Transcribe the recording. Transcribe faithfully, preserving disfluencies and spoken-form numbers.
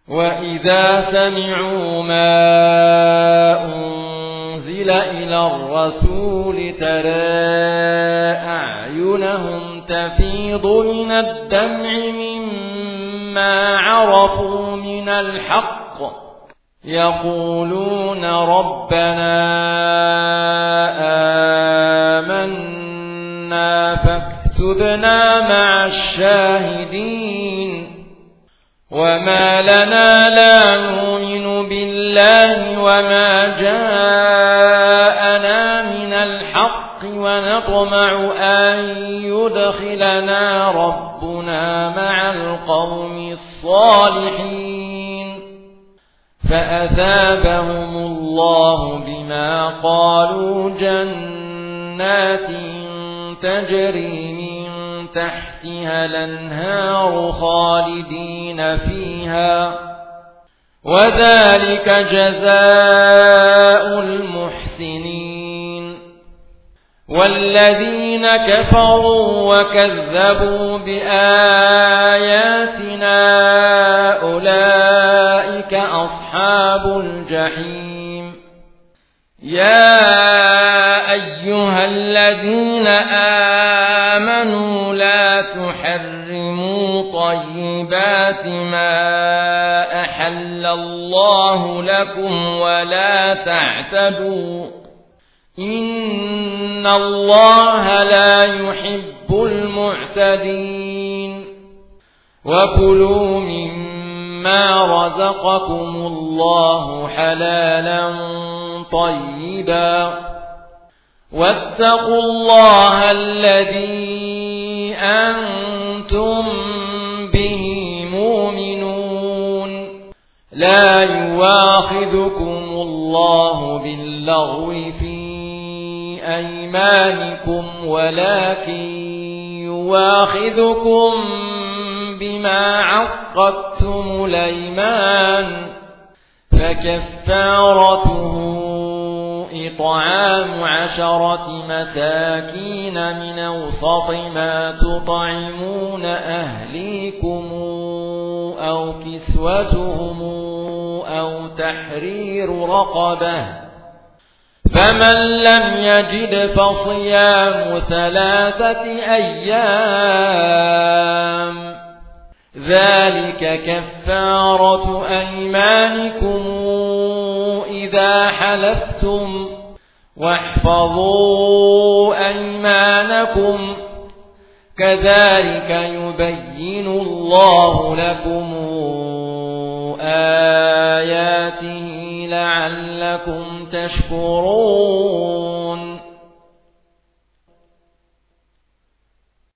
وإذا سمعوا ما أنزل إلى الرسول ترى أعينهم تفيض من الدمع مما عرفوا من الحق يقولون ربنا آمنا فاكتبنا مع الشاهدين وما لنا لا نؤمن بالله وما جاءنا من الحق ونطمع أن يدخلنا ربنا مع القوم الصالحين فأثابهم الله بما قالوا جنات تجري من تحتها الأنهار خالدين فيها وذلك جزاء المحسنين والذين كفروا وكذبوا بآياتنا أولئك أصحاب الجحيم يا أيها الذين آمنوا لا تحرموا طيبات ما أحل الله لكم ولا تعتدوا إن الله لا يحب المعتدين وكلوا مما رزقكم الله حلالا طيبا واتقوا الله الذي أنتم به مؤمنون لا يواخذكم الله باللغو في أيمانكم ولكن يواخذكم بما عقدتم الأيمان فكفارته إطعام عشرة مساكين من أوسط ما تطعمون أهليكم أو كسوتهم أو تحرير رقبة فمن لم يجد فصيام ثلاثة أيام ذلك كفارة أيمانكم إذا حلفتم واحفظوا أيمانكم كذلك يبين الله لكم آياته لعلكم تشكرون